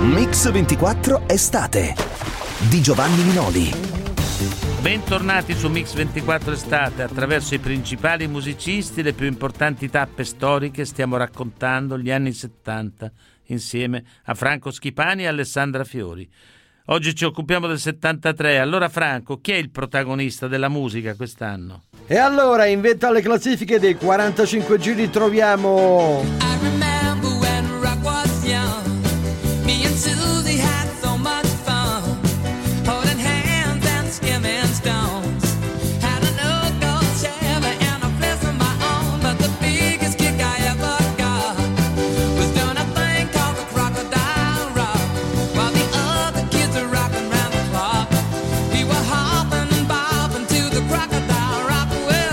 Mix 24 Estate di Giovanni Minoli. Bentornati su Mix 24 Estate. Attraverso i principali musicisti, le più importanti tappe storiche, stiamo raccontando gli anni 70 insieme a Franco Schipani e Alessandra Fiori. Oggi ci occupiamo del 73. Allora Franco, chi è il protagonista della musica quest'anno? E allora, in vetta alle classifiche dei 45 giri troviamo... I remember when rock was young. Me and Susie had so much fun, holding hands and skimming stones. Had an old gold Chevy and a place of my own, but the biggest kick I ever got was doing a thing called the Crocodile Rock. While the other kids were rocking round the clock, we were hopping and bobbing to the Crocodile Rock.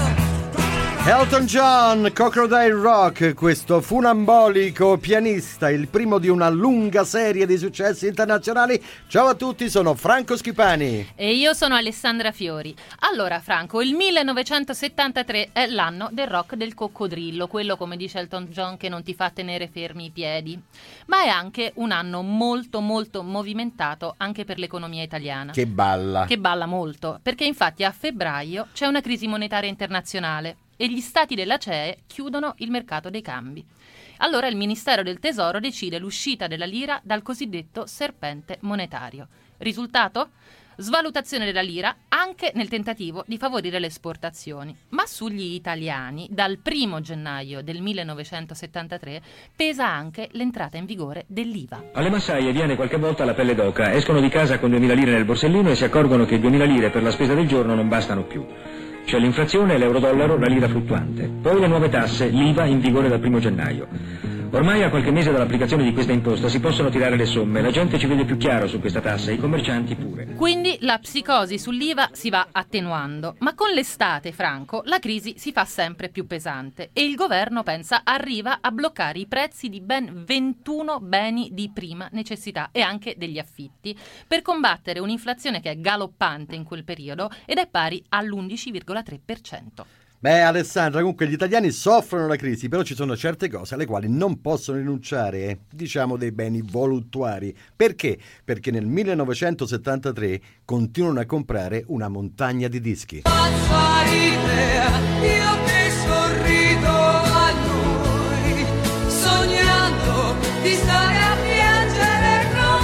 Elton John, Crocodile Rock, questo funambolico pianista, il primo di una lunga serie di successi internazionali. Ciao a tutti, sono Franco Schipani. E io sono Alessandra Fiori. Allora Franco, il 1973 è l'anno del rock del coccodrillo, quello, come dice Elton John, che non ti fa tenere fermi i piedi. Ma è anche un anno molto molto movimentato anche per l'economia italiana. Che balla Molto, perché infatti a febbraio c'è una crisi monetaria internazionale e gli stati della CEE chiudono il mercato dei cambi. Allora il Ministero del Tesoro decide l'uscita della lira dal cosiddetto serpente monetario. Risultato? Svalutazione della lira anche nel tentativo di favorire le esportazioni. Ma sugli italiani, dal 1 gennaio del 1973, pesa anche l'entrata in vigore dell'IVA. Alle massaie viene qualche volta la pelle d'oca, escono di casa con 2000 lire nel borsellino e si accorgono che 2000 lire per la spesa del giorno non bastano più. C'è l'inflazione, l'euro-dollaro, la lira fluttuante. Poi le nuove tasse, l'IVA in vigore dal 1 gennaio. Ormai a qualche mese dall'applicazione di questa imposta si possono tirare le somme, la gente ci vede più chiaro su questa tassa, i commercianti pure. Quindi la psicosi sull'IVA si va attenuando, ma con l'estate, Franco, la crisi si fa sempre più pesante e il governo arriva a bloccare i prezzi di ben 21 beni di prima necessità e anche degli affitti per combattere un'inflazione che è galoppante in quel periodo ed è pari all'11,3%. Beh, Alessandra, comunque gli italiani soffrono la crisi, però ci sono certe cose alle quali non possono rinunciare, diciamo dei beni voluttuari. Perché? Perché nel 1973 continuano a comprare una montagna di dischi. Pazza idea, io che sorrido a lui, sognando di stare a piangere con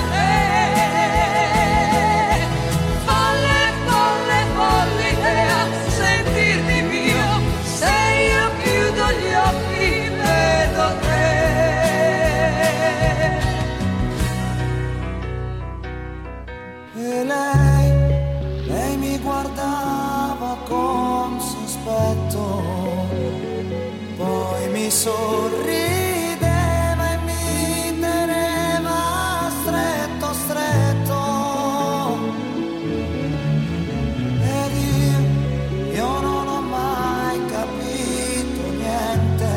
te. Folle, folle, folle idea, sentirmi mio, se io chiudo gli occhi vedo te. E lei mi guardava con sospetto, poi mi sorrideva e mi teneva stretto, stretto. Ed io non ho mai capito niente,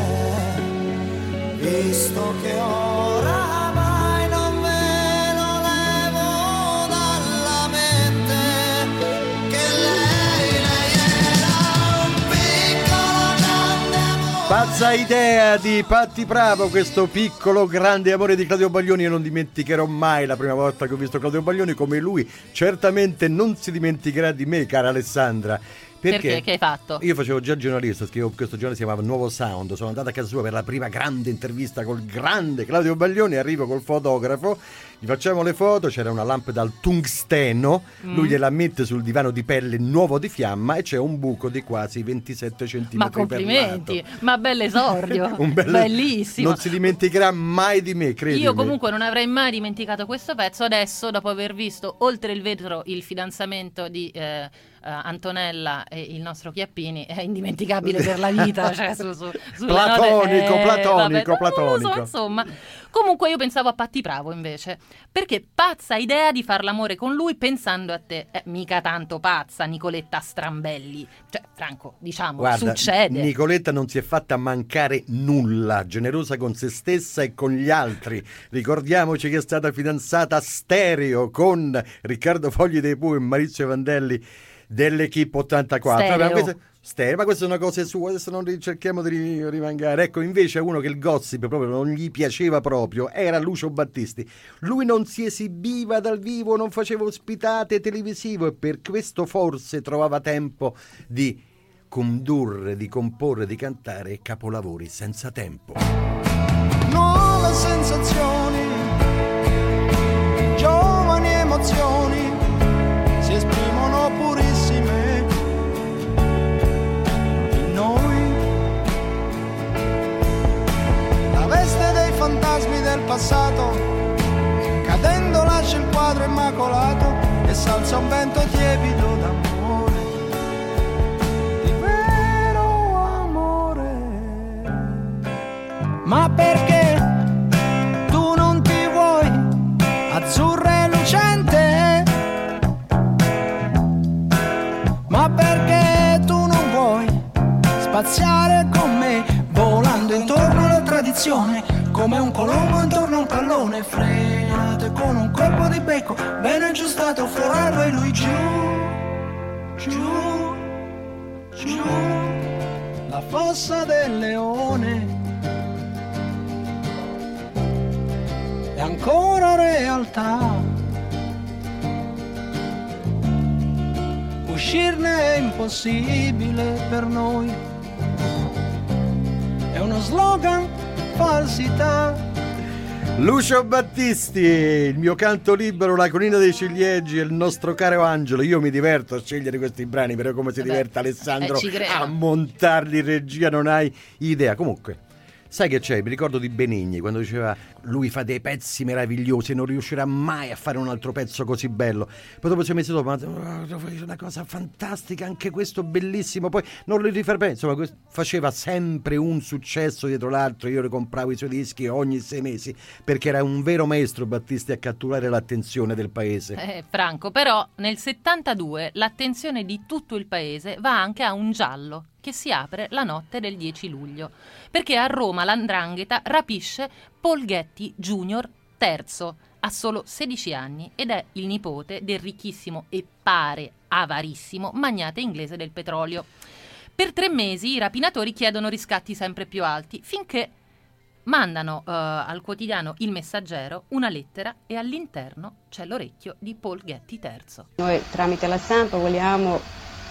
visto che oramai non me lo levo dalla mente, che lei era un piccolo grande amore. Pazza idea di Patti Bravo, questo piccolo grande amore di Claudio Baglioni. Io non dimenticherò mai la prima volta che ho visto Claudio Baglioni, come lui certamente non si dimenticherà di me, cara Alessandra. Perché? Che hai fatto? Io facevo già il giornalista, scrivevo questo giornale, si chiamava Nuovo Sound. Sono andato a casa sua per la prima grande intervista col grande Claudio Baglioni. Arrivo col fotografo, gli facciamo le foto, c'era una lampada al tungsteno, lui gliela mette sul divano di pelle nuovo di fiamma e c'è un buco di quasi 27 centimetri. Ma complimenti, per lato. ma bell'esordio, bellissimo. Non si dimenticherà mai di me, credimi. Io comunque non avrei mai dimenticato questo pezzo. Adesso, dopo aver visto Oltre il vetro, il fidanzamento di Antonella e il nostro Chiappini, è indimenticabile per la vita, cioè platonico. Insomma, comunque io pensavo a Patti Bravo invece, perché pazza idea di far l'amore con lui pensando a te. Mica tanto pazza Nicoletta Strambelli, cioè Franco, diciamo, guarda, succede. Nicoletta non si è fatta mancare nulla, generosa con se stessa e con gli altri. Ricordiamoci che è stata fidanzata a stereo con Riccardo Fogli dei Pooh e Maurizio Vandelli. dell'Equipe 84. Stereo. Ma queste sono cose sue, adesso non cerchiamo di rimangare. Ecco, invece uno che il gossip proprio non gli piaceva proprio era Lucio Battisti. Lui non si esibiva dal vivo, non faceva ospitate televisivo e per questo forse trovava tempo di condurre, di comporre, di cantare capolavori senza tempo. Nuove sensazioni, giovani emozioni si esprimono purissime in noi. La veste dei fantasmi del passato cadendo lascia il quadro immacolato e s'alza un vento tiepido d'amore, di vero amore. Ma perché tu non ti vuoi azzurra e lucente? Ma perché tu non vuoi spaziare con me, volando intorno alla tradizione, come un colombo intorno a un pallone, frenato con un colpo di becco, ben aggiustato, forever e lui giù, giù, giù, la fossa del leone. È ancora realtà, uscirne è impossibile per noi, è uno slogan, falsità. Lucio Battisti, il mio canto libero, la colina dei ciliegi e il nostro caro Angelo. Io mi diverto a scegliere questi brani, però come si diverte Alessandro ci credo. a montarli in regia, non hai idea. Comunque, sai che c'è? Mi ricordo di Benigni quando diceva lui fa dei pezzi meravigliosi e non riuscirà mai a fare un altro pezzo così bello. Poi dopo si è messo dopo, una cosa fantastica, anche questo bellissimo, poi non li rifare bene. Insomma, faceva sempre un successo dietro l'altro. Io ricompravo i suoi dischi ogni 6 mesi perché era un vero maestro Battisti a catturare l'attenzione del paese. Franco, però nel 72 l'attenzione di tutto il paese va anche a un giallo che si apre la notte del 10 luglio, perché a Roma l'Andrangheta rapisce Paul Getty Jr. III, ha solo 16 anni ed è il nipote del ricchissimo e pare avarissimo magnate inglese del petrolio. Per 3 mesi i rapinatori chiedono riscatti sempre più alti, finché mandano al quotidiano Il Messaggero una lettera e all'interno c'è l'orecchio di Paul Getty III. Noi tramite la stampa vogliamo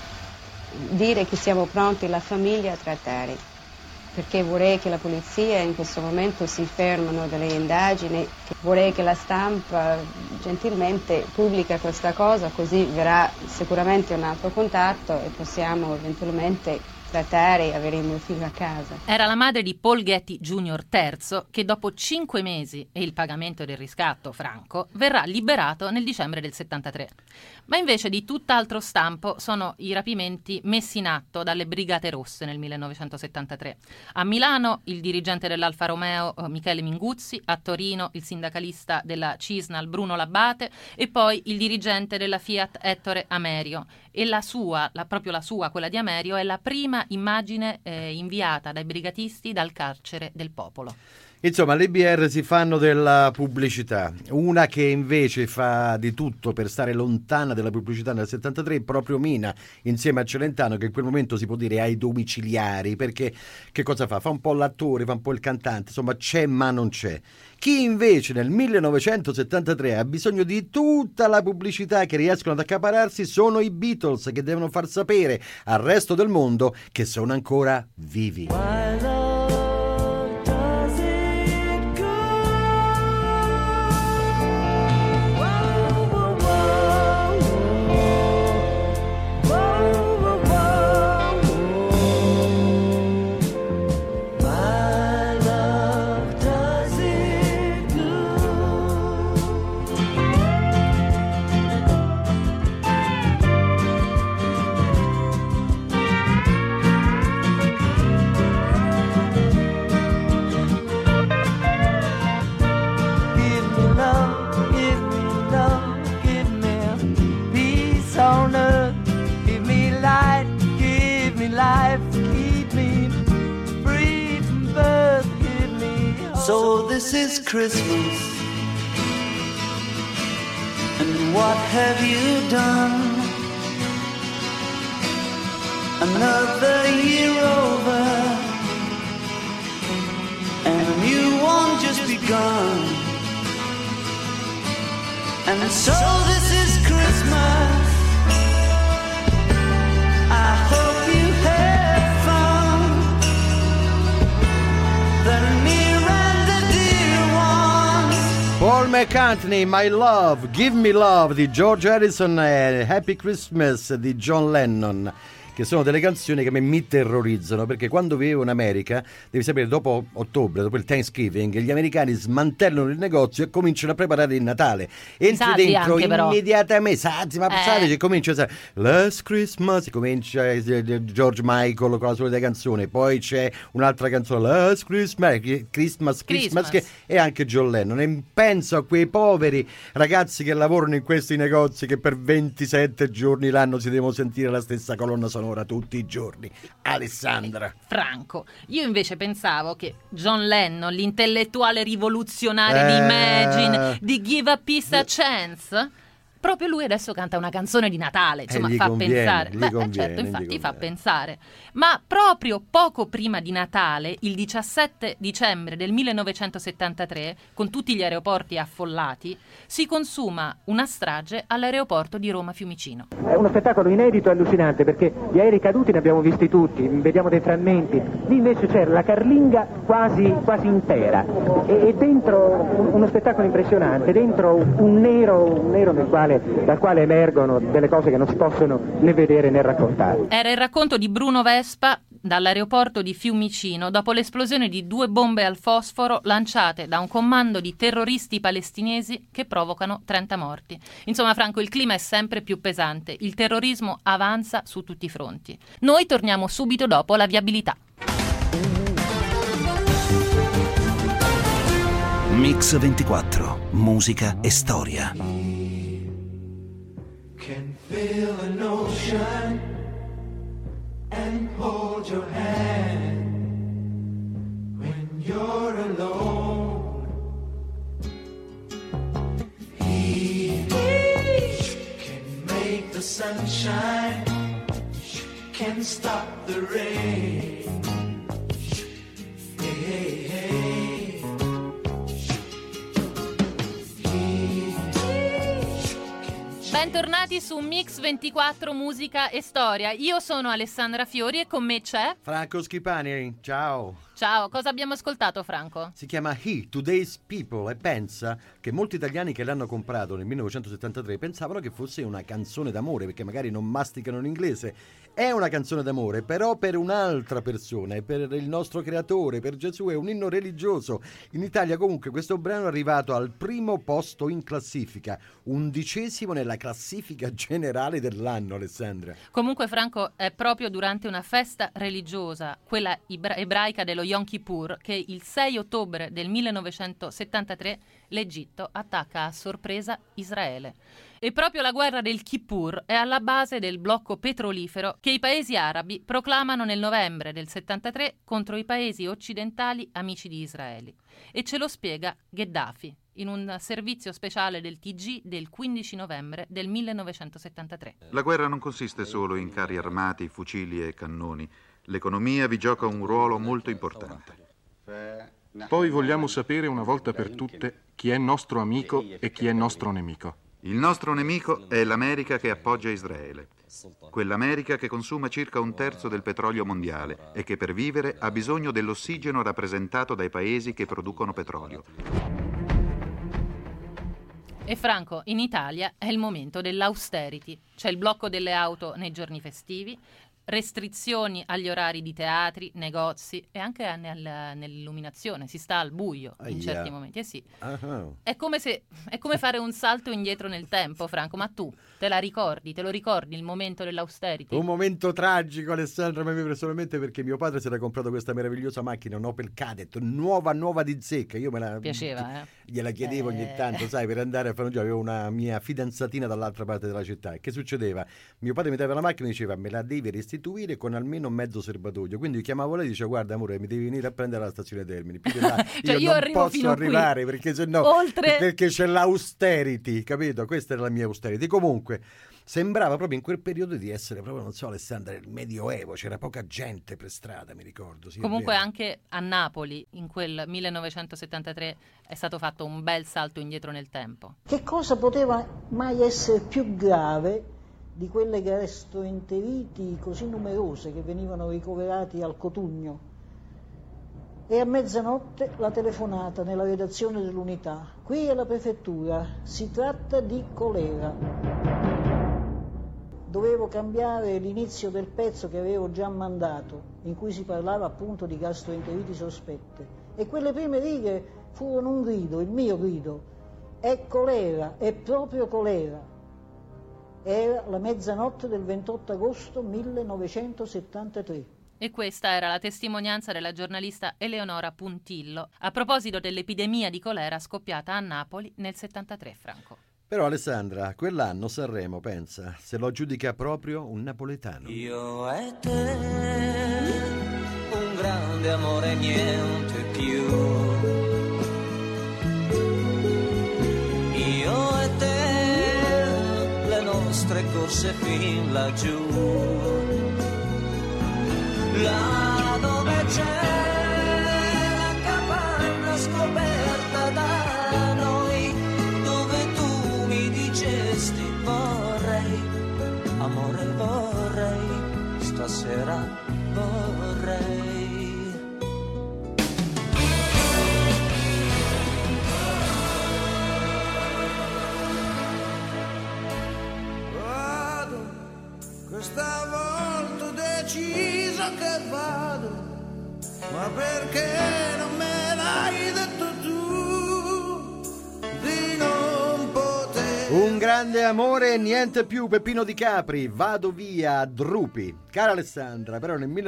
dire che siamo pronti, la famiglia, a trattare, perché vorrei che la polizia in questo momento si fermano delle indagini, vorrei che la stampa gentilmente pubblica questa cosa, così verrà sicuramente un altro contatto e possiamo eventualmente trattare e avere il mio figlio a casa. Era la madre di Paul Getty Jr. III che dopo 5 mesi e il pagamento del riscatto franco verrà liberato nel dicembre del 73. Ma invece di tutt'altro stampo sono i rapimenti messi in atto dalle Brigate Rosse nel 1973. A Milano il dirigente dell'Alfa Romeo Michele Minguzzi, a Torino il sindacalista della Cisnal Bruno Labate e poi il dirigente della Fiat Ettore Amerio. E proprio la sua, quella di Amerio, è la prima immagine inviata dai brigatisti dal carcere del popolo. Insomma, le BR si fanno della pubblicità. Una che invece fa di tutto per stare lontana dalla pubblicità nel 73 è proprio Mina, insieme a Celentano, che in quel momento si può dire ai domiciliari, perché che cosa fa? Fa un po' l'attore, fa un po' il cantante, insomma c'è ma non c'è. Chi invece nel 1973 ha bisogno di tutta la pubblicità che riescono ad accapararsi sono i Beatles, che devono far sapere al resto del mondo che sono ancora vivi. So this is Christmas, and what have you done? Another year over, and a new one just begun. And so this is Christmas. I hope you had fun. The near and the dear ones. Paul McCartney, My Love, Give Me Love di George Harrison e Happy Christmas di John Lennon, che sono delle canzoni che a me mi terrorizzano, perché quando vivevo in America, devi sapere, dopo ottobre, dopo il Thanksgiving, gli americani smantellano il negozio e cominciano a preparare il Natale. Entri dentro anche, immediatamente, sai, comincia Last Christmas, comincia George Michael con la solita canzone, poi c'è un'altra canzone, Last Christmas, e anche John Lennon. E penso a quei poveri ragazzi che lavorano in questi negozi, che per 27 giorni l'anno si devono sentire la stessa colonna sonora tutti i giorni. Alessandra. Franco, io invece pensavo che John Lennon, l'intellettuale rivoluzionario di Imagine, di Give a Peace a Chance, proprio lui adesso canta una canzone di Natale, insomma, fa pensare. Certo, infatti fa pensare. Ma proprio poco prima di Natale, il 17 dicembre del 1973, con tutti gli aeroporti affollati, si consuma una strage all'aeroporto di Roma Fiumicino. È uno spettacolo inedito e allucinante, perché gli aerei caduti ne abbiamo visti tutti, vediamo dei frammenti. Lì invece c'era la carlinga quasi intera e dentro uno spettacolo impressionante, dentro un nero dal quale emergono delle cose che non si possono né vedere né raccontare. Era il racconto di Bruno Vespa dall'aeroporto di Fiumicino dopo l'esplosione di 2 bombe al fosforo lanciate da un comando di terroristi palestinesi che provocano 30 morti. Insomma, Franco, il clima è sempre più pesante, il terrorismo avanza su tutti i fronti. Noi torniamo subito dopo la viabilità. Mix 24, musica e storia. Can feel an ocean and hold your hand when you're alone. He can make the sunshine, can stop the rain. Hey, hey, hey. Bentornati su Mix 24 Musica e Storia. Io sono Alessandra Fiori e con me c'è Franco Schipani, ciao. Ciao, cosa abbiamo ascoltato, Franco? Si chiama He, Today's People, e pensa che molti italiani che l'hanno comprato nel 1973 pensavano che fosse una canzone d'amore, perché magari non masticano l'inglese. È una canzone d'amore, però per un'altra persona, e per il nostro creatore, per Gesù, è un inno religioso. In Italia comunque questo brano è arrivato al primo posto in classifica, 11° nella classifica generale dell'anno, Alessandra. Comunque, Franco, è proprio durante una festa religiosa, quella ebraica dello Yom Kippur, che il 6 ottobre del 1973 l'Egitto attacca a sorpresa Israele. E proprio la guerra del Kippur è alla base del blocco petrolifero che i paesi arabi proclamano nel novembre del 73 contro i paesi occidentali amici di Israele. E ce lo spiega Gheddafi in un servizio speciale del TG del 15 novembre del 1973. La guerra non consiste solo in carri armati, fucili e cannoni. L'economia vi gioca un ruolo molto importante. Poi vogliamo sapere una volta per tutte chi è nostro amico e chi è nostro nemico. Il nostro nemico è l'America che appoggia Israele. Quell'America che consuma circa 1/3 del petrolio mondiale e che per vivere ha bisogno dell'ossigeno rappresentato dai paesi che producono petrolio. E Franco, in Italia è il momento dell'austerity. C'è il blocco delle auto nei giorni festivi, restrizioni agli orari di teatri, negozi e anche nell'illuminazione. Si sta al buio in certi momenti. Sì. È come fare un salto indietro nel tempo, Franco. Ma tu te lo ricordi il momento dell'austerity? Un momento tragico, Alessandra, ma personalmente, perché mio padre si era comprato questa meravigliosa macchina, un Opel Kadett, nuova di zecca. Io me la piaceva, gliela chiedevo ogni tanto, sai, per andare a fare un giro. Avevo una mia fidanzatina dall'altra parte della città. E che succedeva? Mio padre mi dava la macchina e diceva: me la devi restituire sostituire con almeno mezzo serbatoio. Quindi chiamavo lei e dicevo: guarda amore, mi devi venire a prendere alla stazione Termini, più di là Cioè, io non arrivo posso fino arrivare qui. perché sennò perché c'è l'austerity, capito? Questa era la mia austerity. Comunque sembrava proprio in quel periodo di essere proprio, non so, Alessandra, il Medioevo, c'era poca gente per strada, mi ricordo. Sì, Comunque anche a Napoli in quel 1973 è stato fatto un bel salto indietro nel tempo. Che cosa poteva mai essere più grave di quelle gastroenteriti così numerose che venivano ricoverati al Cotugno? E a mezzanotte la telefonata nella redazione dell'Unità. Qui è la prefettura, si tratta di colera. Dovevo cambiare l'inizio del pezzo che avevo già mandato, in cui si parlava appunto di gastroenteriti sospette. E quelle prime righe furono un grido, il mio grido. È colera, è proprio colera. Era la mezzanotte del 28 agosto 1973. E questa era la testimonianza della giornalista Eleonora Puntillo a proposito dell'epidemia di colera scoppiata a Napoli nel 73, Franco. Però Alessandra, quell'anno Sanremo, pensa, se lo giudica proprio un napoletano. Io e te, un grande amore, niente più. Io e te, le nostre corse fin laggiù. Là dove c'è la capanna scoperta da noi, dove tu mi dicesti vorrei, amore vorrei, stasera vorrei. Vado, questa volta ho deciso che vado, ma perché non me l'hai detto tu di non poter? Un grande amore e niente più, Peppino Di Capri, vado via, Drupi. Cara Alessandra, però nel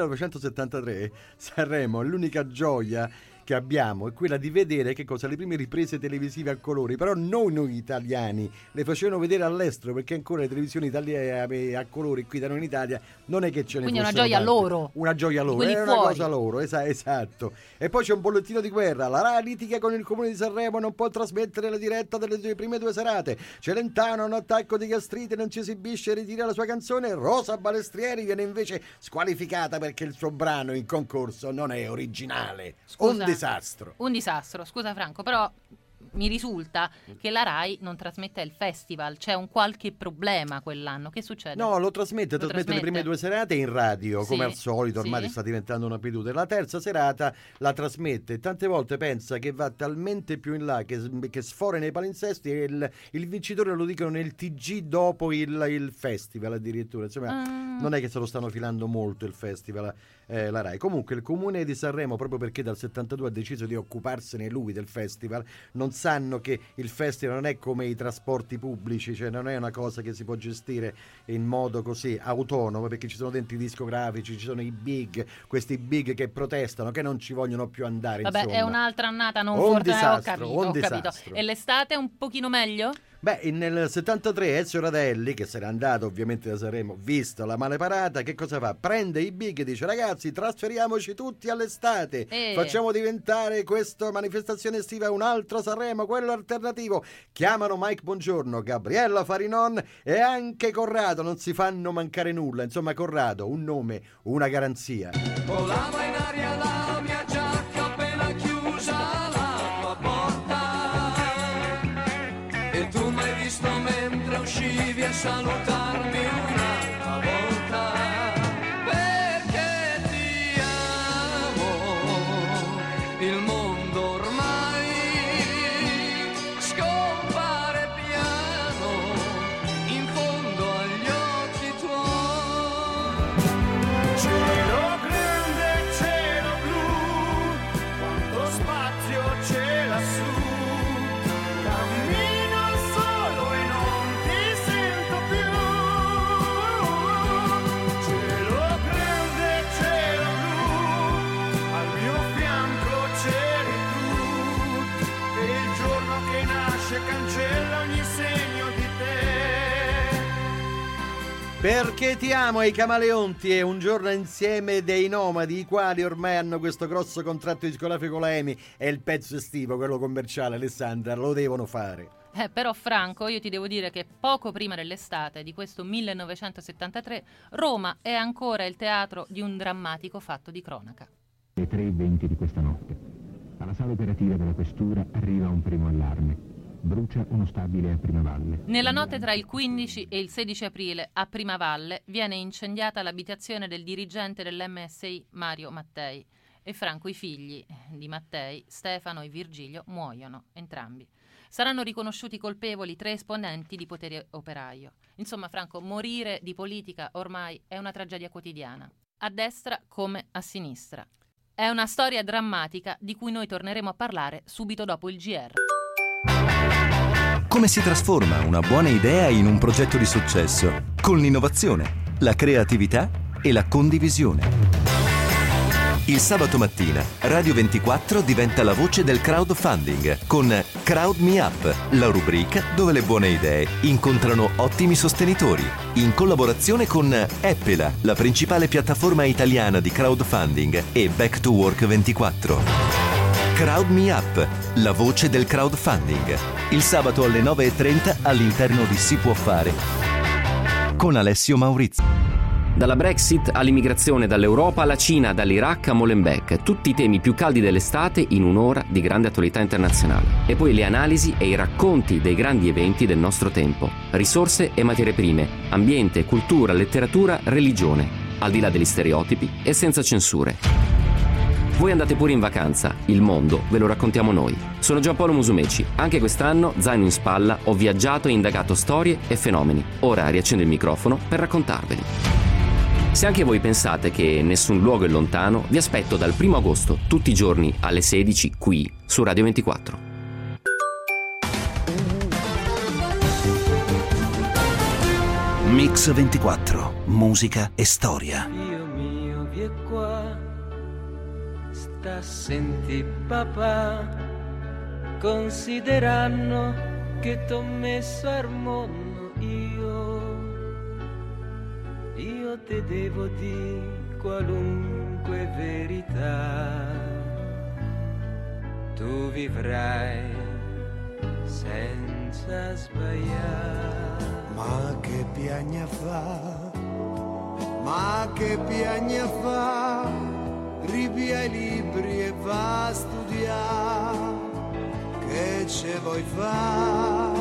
1973 Sanremo è l'unica gioia che abbiamo è quella di vedere che cosa le prime riprese televisive a colori, però noi italiani le facevano vedere all'estero, perché ancora le televisioni italiane a colori qui da noi in Italia non è che ce ne Quindi fossero una gioia tante. loro. Una gioia loro, Quelli è una fuori. cosa loro, esatto. E poi c'è un bollettino di guerra, la RAI litiga con il comune di Sanremo, non può trasmettere la diretta delle prime due serate. Celentano ha un attacco di gastrite, non ci esibisce e ritira la sua canzone. Rosa Balestrieri viene invece squalificata perché il suo brano in concorso non è originale. Scusa. Un disastro. Un disastro, scusa Franco, però mi risulta che la RAI non trasmette il festival, c'è un qualche problema quell'anno, che succede? No, lo trasmette le prime due serate in radio, Sì, come al solito, ormai sì. sta diventando un'abitudine. La terza serata la trasmette, tante volte pensa che va talmente più in là che sfora nei palinsesti e il vincitore lo dicono nel TG dopo il festival addirittura. Insomma, non è che se lo stanno filando molto il festival, la RAI. Comunque il comune di Sanremo, proprio perché dal 72 ha deciso di occuparsene lui del festival, non sanno che il festival non è come i trasporti pubblici, cioè non è una cosa che si può gestire in modo così autonomo, perché ci sono dentro i discografici, ci sono i big, questi big che protestano, che non ci vogliono più andare. Vabbè, insomma. è un'altra annata non Un fortunata, disastro, ho un capito. disastro. E l'estate è un pochino meglio? Beh, nel 73 Ezio Radelli, che se n'è andato ovviamente da Sanremo, visto la male parata, che cosa fa? Prende i big e dice: ragazzi, trasferiamoci tutti all'estate, facciamo diventare questa manifestazione estiva un altro Sanremo, quello alternativo. Chiamano Mike Bongiorno, Gabriella Farinon e anche Corrado, non si fanno mancare nulla. Insomma, Corrado, un nome, una garanzia. Volava in aria la mia giacca appena chiusa la tua porta, e tu m'hai visto mentre uscivi a salutarmi un'altra volta, perché ti amo, il mondo ormai scompare piano in fondo agli occhi tuoi. Cielo grande, cielo blu, quanto spazio c'è lassù. Cammino solo e non ti sento più. Perché ti amo ai Camaleonti e Un giorno insieme dei Nomadi, i quali ormai hanno questo grosso contratto discografico con la EMI e il pezzo estivo, quello commerciale, Alessandra, lo devono fare. Però Franco, io ti devo dire che poco prima dell'estate di questo 1973 Roma è ancora il teatro di un drammatico fatto di cronaca. Alle 3:20 di questa notte, alla sala operativa della questura arriva un primo allarme. Brucia uno stabile a Primavalle. Nella notte tra il 15 e il 16 aprile a Primavalle viene incendiata l'abitazione del dirigente dell'MSI Mario Mattei e Franco i figli di Mattei, Stefano e Virgilio, muoiono entrambi. Saranno riconosciuti colpevoli 3 esponenti di potere operaio. Insomma, Franco, morire di politica ormai è una tragedia quotidiana, a destra come a sinistra. È una storia drammatica di cui noi torneremo a parlare subito dopo il GR. Come si trasforma una buona idea in un progetto di successo? Con l'innovazione, la creatività e la condivisione. Il sabato mattina, Radio 24 diventa la voce del crowdfunding con Crowd Me Up, la rubrica dove le buone idee incontrano ottimi sostenitori. In collaborazione con Appela, la principale piattaforma italiana di crowdfunding, e Back to Work 24. Crowd Me Up, la voce del crowdfunding. Il sabato alle 9:30 all'interno di Si Può Fare. Con Alessio Maurizio. Dalla Brexit all'immigrazione, dall'Europa alla Cina, dall'Iraq a Molenbeek, tutti i temi più caldi dell'estate in un'ora di grande attualità internazionale. E poi le analisi e i racconti dei grandi eventi del nostro tempo. Risorse e materie prime, ambiente, cultura, letteratura, religione, al di là degli stereotipi e senza censure. Voi andate pure in vacanza, il mondo ve lo raccontiamo noi. Sono Giampaolo Musumeci, anche quest'anno, zaino in spalla, ho viaggiato e indagato storie e fenomeni. Ora riaccendo il microfono per raccontarveli. Se anche voi pensate che nessun luogo è lontano, vi aspetto dal 1 agosto, tutti i giorni alle 16, qui, su Radio 24. Mix 24, musica e storia. Dio mio, vi è qua, sta senti papà, consideranno che t'ho messo al mondo io te devo di qualunque verità, tu vivrai senza sbagliare. Ma che piagna fa, ma che piagna fa, ripia i libri e va a studiare, che ce vuoi fa?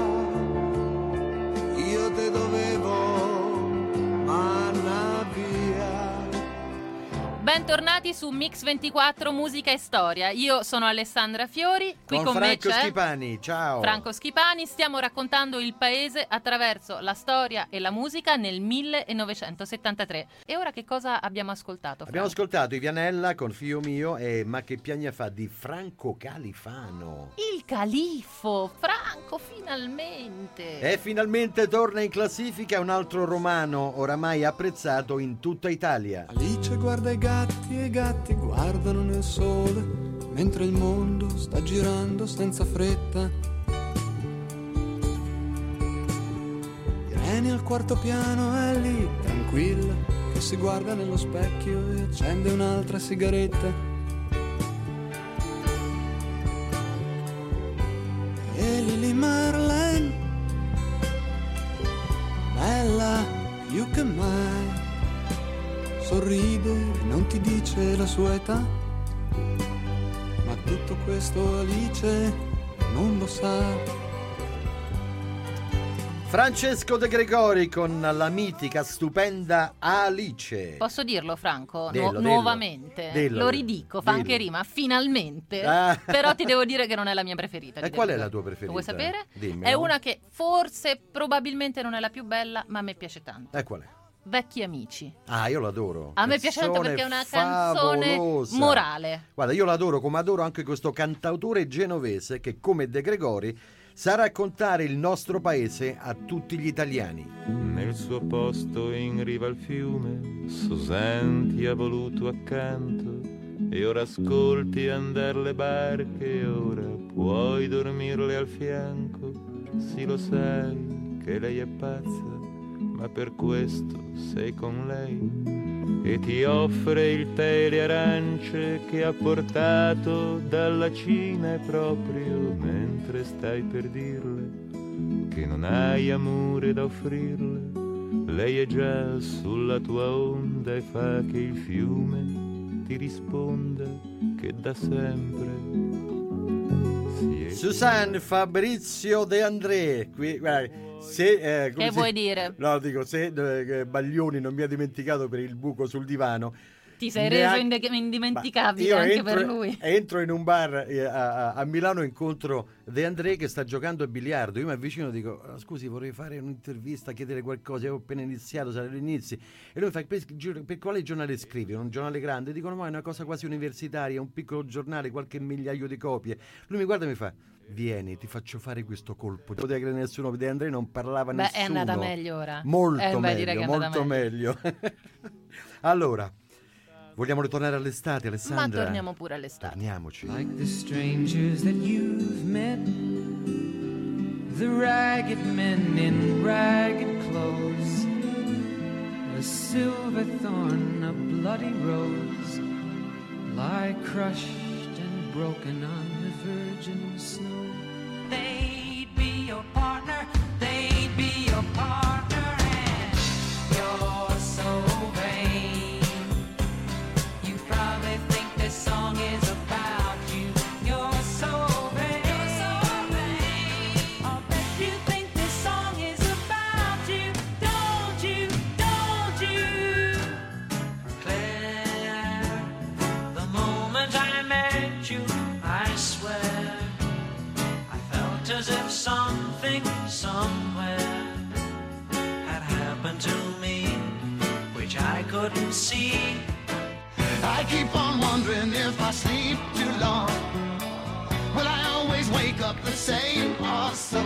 Io te dovevo manna via. Bentornati su Mix 24 Musica e Storia. Io sono Alessandra Fiori, qui con me Franco c'è Schipani, ciao. Franco Schipani. Stiamo raccontando il paese attraverso la storia e la musica nel 1973. E ora che cosa abbiamo ascoltato, Franco? Abbiamo ascoltato I Vianella con Fio Mio e Ma che piagna fa di Franco Califano. Il califfo, Franco, finalmente. E finalmente torna in classifica un altro romano oramai apprezzato in tutta Italia. Alice guarda i gatti e i gatti guardano nel sole, mentre il mondo sta girando senza fretta. Irene al quarto piano è lì, tranquilla, che si guarda nello specchio e accende un'altra sigaretta. E Lily Marlene, bella più che mai, sorride e non ti dice la sua età, ma tutto questo Alice non lo sa. Francesco De Gregori con la mitica, stupenda Alice. Posso dirlo, Franco? Dillo. Nuovamente. Dillo. Lo ridico, fa anche rima, finalmente. Però ti devo dire che non è la mia preferita. E qual è la tua preferita? Lo vuoi sapere? Dimmelo. È una che forse, probabilmente non è la più bella, ma a me piace tanto. E qual è? Vecchi amici. Ah, io l'adoro. A me piace tanto perché è una canzone favolosa. morale. Guarda, io l'adoro come adoro anche questo cantautore genovese che, come De Gregori, sa raccontare il nostro paese a tutti gli italiani. Nel suo posto in riva al fiume Susan ti ha voluto accanto e ora ascolti andar le barche, ora puoi dormirle al fianco. Sì, lo sai che lei è pazza, ma per questo sei con lei e ti offre il tè e le arance che ha portato dalla Cina e proprio mentre stai per dirle che non hai amore da offrirle, lei è già sulla tua onda e fa che il fiume ti risponda che da sempre Suzanne Fabrizio De André qui, guarda, se, che vuoi dire? No, dico, se Baglioni non mi ha dimenticato per il buco sul divano, ti sei reso indimenticabile anche per lui. Entro in un bar a Milano, incontro De André che sta giocando a biliardo. Io mi avvicino e dico: scusi, vorrei fare un'intervista, chiedere qualcosa, avevo appena iniziato, saranno gli inizi. E lui mi fa: per quale giornale scrivi? Un giornale grande? Dicono: ma è una cosa quasi universitaria, un piccolo giornale, qualche migliaio di copie. Lui mi guarda e mi fa: vieni, ti faccio fare questo colpo. Non poteva credere nessuno, De André non parlava nessuno. È andata meglio ora. Molto meglio, molto meglio. Allora, vogliamo ritornare all'estate, Alessandra? Ma torniamo pure all'estate. Torniamoci. Like the strangers that you've met, the ragged men in ragged clothes, a silver thorn, a bloody rose, lie crushed and broken on the virgin snow. They'd be your partner, they'd be your partner, and you're so vain. You probably think this song is about you. You're so vain. You're so vain. I'll bet you think this song is about you. Don't you? Don't you? Claire, the moment I met you, I swear I felt as if something somewhere had happened to me, which I couldn't see. I keep on wondering if I sleep too long, will I always wake up the same or so?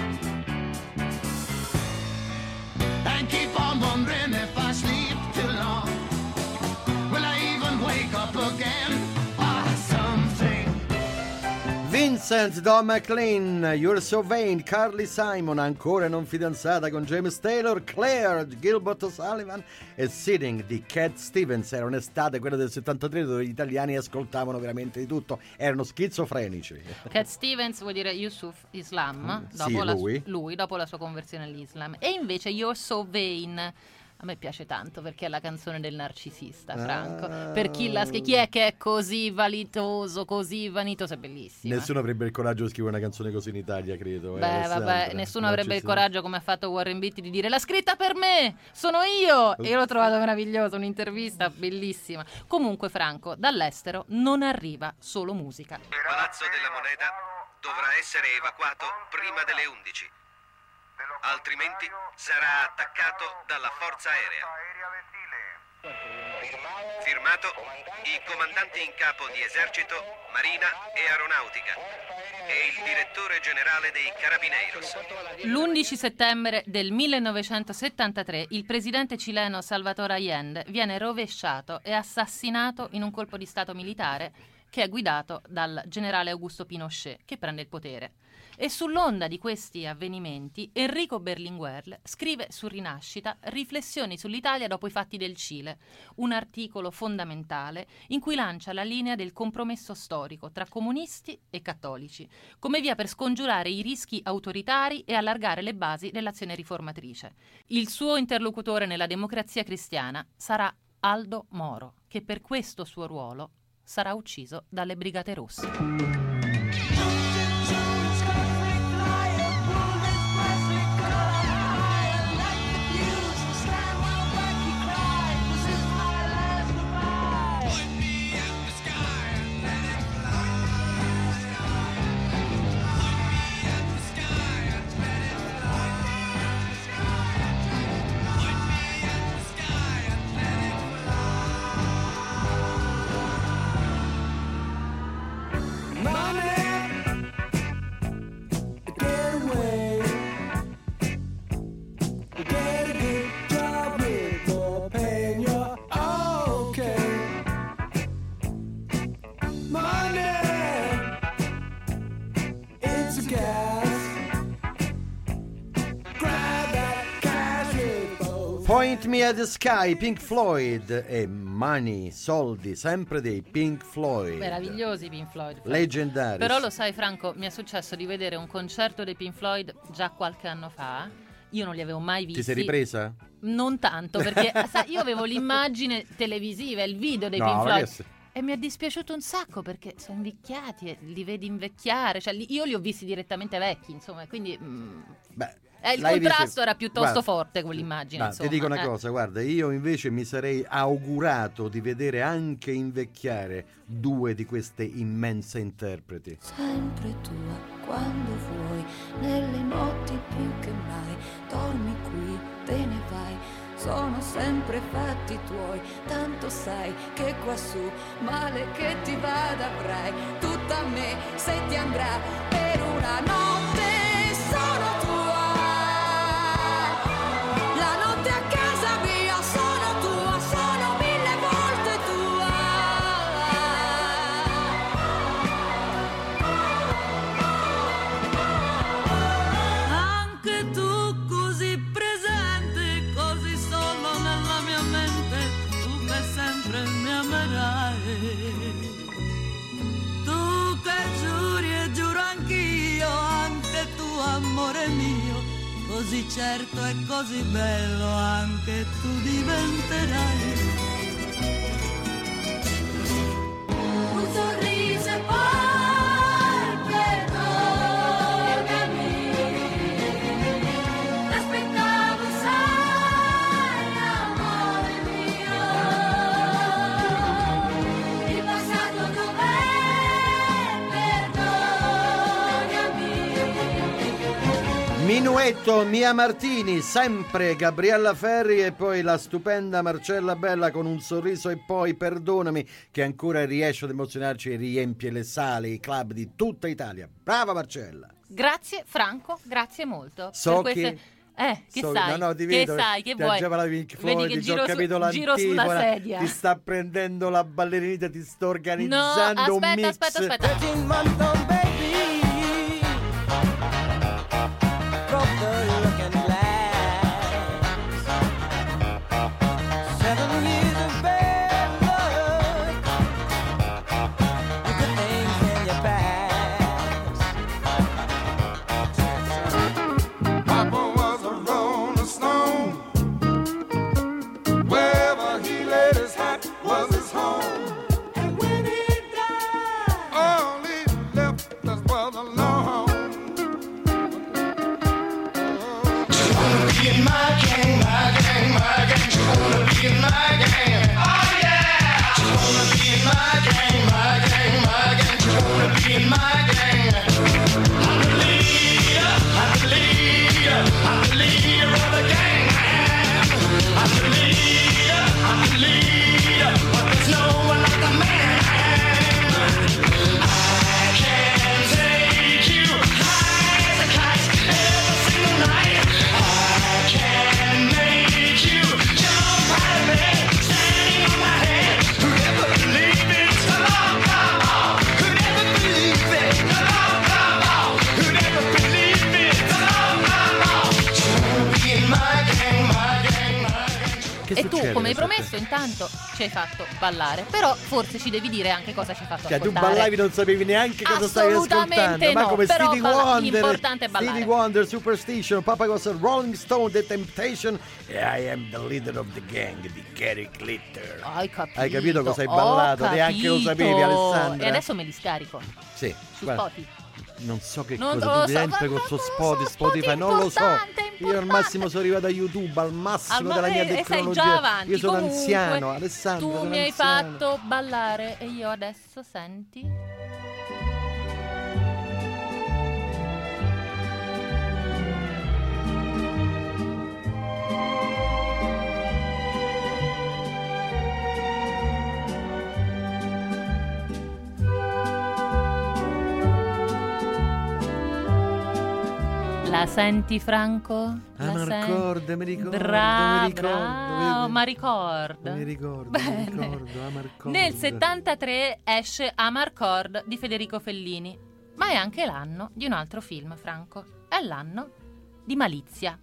And keep on wondering if I sleep too long, will I even wake up again or something? Vincent Don McLean, You're So Vain, Carly Simon, ancora non fidanzata con James Taylor, Claire, Gilbert O'Sullivan e Sitting di Cat Stevens. Era un'estate, quella del 73, dove gli italiani ascoltavano veramente di tutto, erano schizofrenici. Cat Stevens vuol dire Yusuf Islam, dopo lui dopo la sua conversione all'Islam. E invece You're So Vain a me piace tanto perché è la canzone del narcisista, Franco. Per chi è che è così vanitoso, è bellissima. Nessuno avrebbe il coraggio di scrivere una canzone così in Italia, credo. Vabbè, nessuno avrebbe il coraggio, come ha fatto Warren Beatty, di dire: l'ha scritta per me, sono io. E io l'ho trovato meraviglioso, un'intervista bellissima. Comunque, Franco, dall'estero non arriva solo musica. Il Palazzo della Moneta dovrà essere evacuato prima delle 11. Altrimenti sarà attaccato dalla forza aerea. Firmato i comandanti in capo di esercito, marina e aeronautica e il direttore generale dei Carabineros. L'11 settembre del 1973 il presidente cileno Salvador Allende viene rovesciato e assassinato in un colpo di stato militare che è guidato dal generale Augusto Pinochet, che prende il potere. E sull'onda di questi avvenimenti Enrico Berlinguer scrive su Rinascita Riflessioni sull'Italia dopo i fatti del Cile, un articolo fondamentale in cui lancia la linea del compromesso storico tra comunisti e cattolici, come via per scongiurare i rischi autoritari e allargare le basi dell'azione riformatrice. Il suo interlocutore nella Democrazia Cristiana sarà Aldo Moro, che per questo suo ruolo sarà ucciso dalle Brigate Rosse. My Point Me at the Sky, Pink Floyd, e Money, soldi, sempre dei Pink Floyd. Meravigliosi Pink Floyd. Leggendari. Però lo sai Franco, mi è successo di vedere un concerto dei Pink Floyd già qualche anno fa. Io non li avevo mai visti. Ti sei ripresa? Non tanto, perché sai, io avevo l'immagine televisiva, il video dei Pink Floyd. E mi è dispiaciuto un sacco perché sono invecchiati e li vedi invecchiare. Cioè, io li ho visti direttamente vecchi, insomma, quindi... il contrasto era piuttosto forte quell'immagine. Ti dico una cosa, guarda, io invece mi sarei augurato di vedere anche invecchiare due di queste immense interpreti. Sempre tua, quando vuoi, nelle notti più che mai, dormi qui, te ne vai, sono sempre fatti tuoi, tanto sai che quassù, male che ti vada avrai, tutta me se ti andrà per una notte sono tua. Amore mio, così certo e così bello anche tu diventerai. Un sorriso e poi perdonami, t'aspettavo sai amore mio, il passato dov'è, Minuetto, Mia Martini, sempre Gabriella Ferri e poi la stupenda Marcella Bella con Un sorriso e poi perdonami, che ancora riesce ad emozionarci e riempie le sale, i club di tutta Italia. Brava Marcella! Grazie Franco, grazie molto. So per queste... che so, sai? No, ti che vedo, sai? Che vuoi? La Pink Floyd, vedi che giro giro sulla sedia. Ti sta prendendo la ballerinita, ti sto organizzando no, un mix. aspetta. E tu, come hai promesso, intanto ci hai fatto ballare. Però forse ci devi dire anche cosa ci hai fatto ascoltare. Tu ballavi, non sapevi neanche cosa stavi ascoltando. No, ma come però Stevie Wonder, l'importante è ballare. Stevie Wonder, Superstition, Papa was a Rolling Stone, The Temptation, e I am the leader of the gang di Gary Glitter. Hai capito cosa hai ballato? Neanche lo sapevi, Alessandra. E adesso me li scarico. Sì. Su Spotify. Non so che non cosa tu sempre con suo Spotify, non lo so. Io al massimo sono arrivato a YouTube, al massimo della mia tecnologia. Sei già avanti. Io sono comunque, anziano, Alessandro. Tu mi hai fatto ballare e io adesso senti. La senti, Franco? Mi ricordo. Bravo, ma ricorda. Mi ricordo. Nel 73 esce Amarcord di Federico Fellini, ma è anche l'anno di un altro film, Franco. È l'anno di Malizia.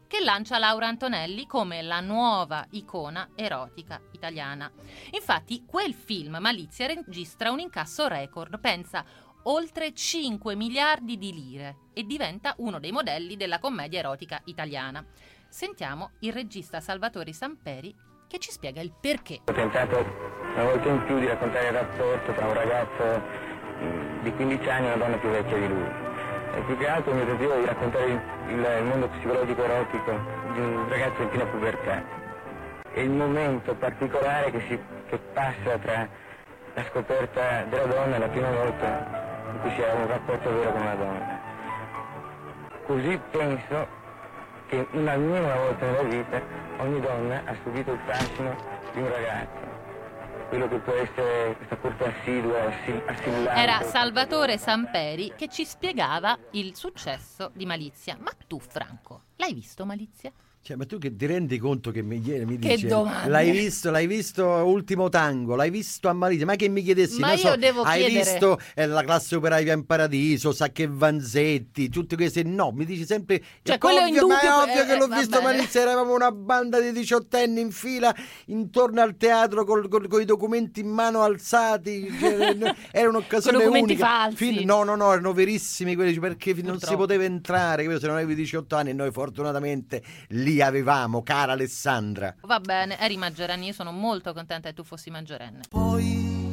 che lancia Laura Antonelli come la nuova icona erotica italiana. Infatti quel film, Malizia, registra un incasso record, pensa, oltre 5 miliardi di lire, e diventa uno dei modelli della commedia erotica italiana. Sentiamo il regista Salvatore Samperi che ci spiega il perché. Ho tentato una volta in più di raccontare il rapporto tra un ragazzo di 15 anni e una donna più vecchia di lui. E più che altro il mio tentativo è di raccontare il mondo psicologico erotico di un ragazzo in piena pubertà. E il momento particolare che passa tra la scoperta della donna e la prima volta in cui si ha un rapporto vero con una donna. Così penso che almeno una volta nella vita ogni donna ha subito il fascino di un ragazzo. Quello che può essere questa corte assidua, assillante. Era Salvatore Samperi che ci spiegava il successo di Malizia. Ma tu, Franco, l'hai visto Malizia? Cioè, ma tu che ti rendi conto che mi Che dici domande. l'hai visto Ultimo Tango, l'hai visto a Malizia, ma che mi chiedessi? Ma non io so, devo hai chiedere- visto La classe operaia in paradiso, Sacchi e Vanzetti, tutte queste? No, mi dici sempre Cioè, quello è ovvio, ma è indubbio, ovvio che l'ho va visto bene. Malizia, eravamo una banda di 18enni in fila intorno al teatro con i documenti in mano alzati, era un'occasione Con documenti unica. falsi. No, erano verissimi quelli, perché non si poteva entrare, capito? Se non avevi 18 anni, e noi fortunatamente li avevamo, cara Alessandra. Va bene, eri maggiorenne, io sono molto contenta che tu fossi maggiorenne. Poi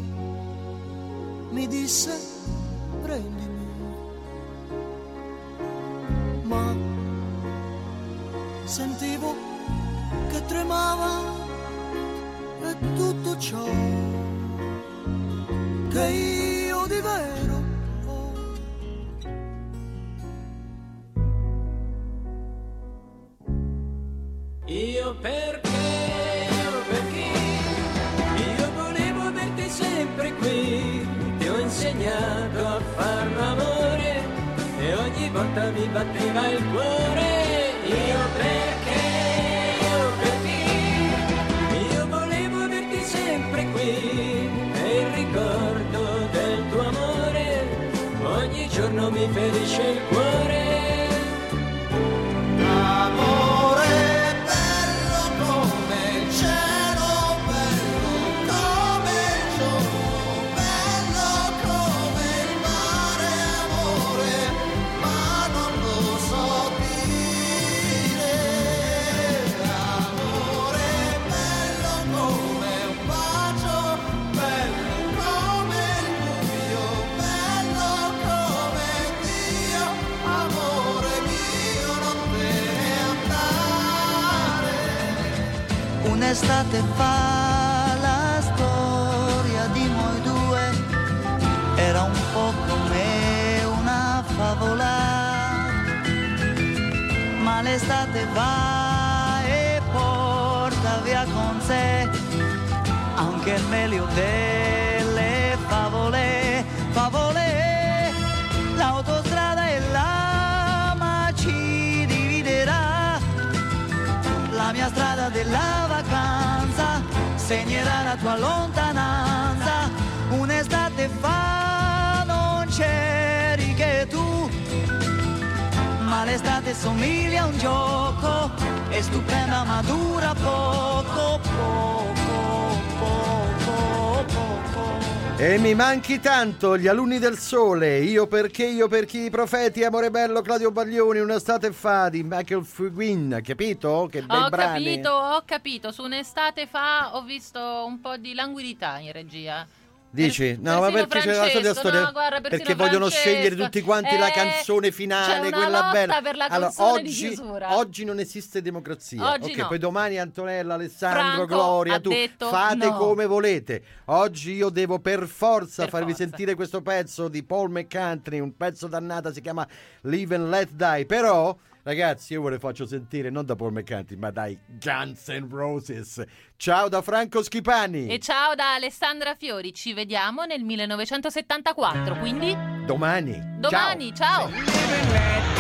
mi disse prendimi, ma sentivo che tremava, e tutto ciò che io di vero ho. Io perché io volevo averti sempre qui, ti ho insegnato a far l'amore e ogni volta mi batteva il cuore. Io perché io volevo averti sempre qui e il ricordo del tuo amore ogni giorno mi ferisce il cuore. Amore bello come il cielo, bello come il giorno, bello come il mare, amore, ma non lo so dire. Amore bello come un bacio, bello come il buio, bello come Dio, amore mio non te ne andare. Un'estate fa la storia di noi due era un po' come una favola, ma l'estate va e porta via con sé anche il meglio delle favole, favole, l'autostrada e l'ama ci dividerà, la mia strada della vacanza segnerà la tua lontananza. Un'estate fa non c'eri che tu, ma l'estate somiglia a un gioco, è stupenda ma dura poco, poco, poco, poco. E mi manchi tanto, Gli alunni del sole, Io per chi, I profeti, Amore bello, Claudio Baglioni, Un'estate fa di Michael Fugain, capito? Che bei brani. Ho capito, su un'estate fa ho visto un po' di languidità in regia. Dici? No, ma perché c'è la solita storia? No, guarda, perché vogliono scegliere tutti quanti la canzone finale, c'è una quella lotta bella. per la Allora, canzone di chiusura. oggi non esiste democrazia. Oggi Ok, no. poi domani Antonella, Alessandro, Franco Gloria, ha tu detto fate no. come volete. Oggi io devo per forza farvi forza. sentire questo pezzo di Paul McCartney, un pezzo dannata, si chiama Live and Let Die. Però, ragazzi, io ve le faccio sentire non da Paul McCartney, ma dai Guns N' Roses. Ciao da Franco Schipani. E ciao da Alessandra Fiori, ci vediamo nel 1974, quindi Domani. domani, ciao.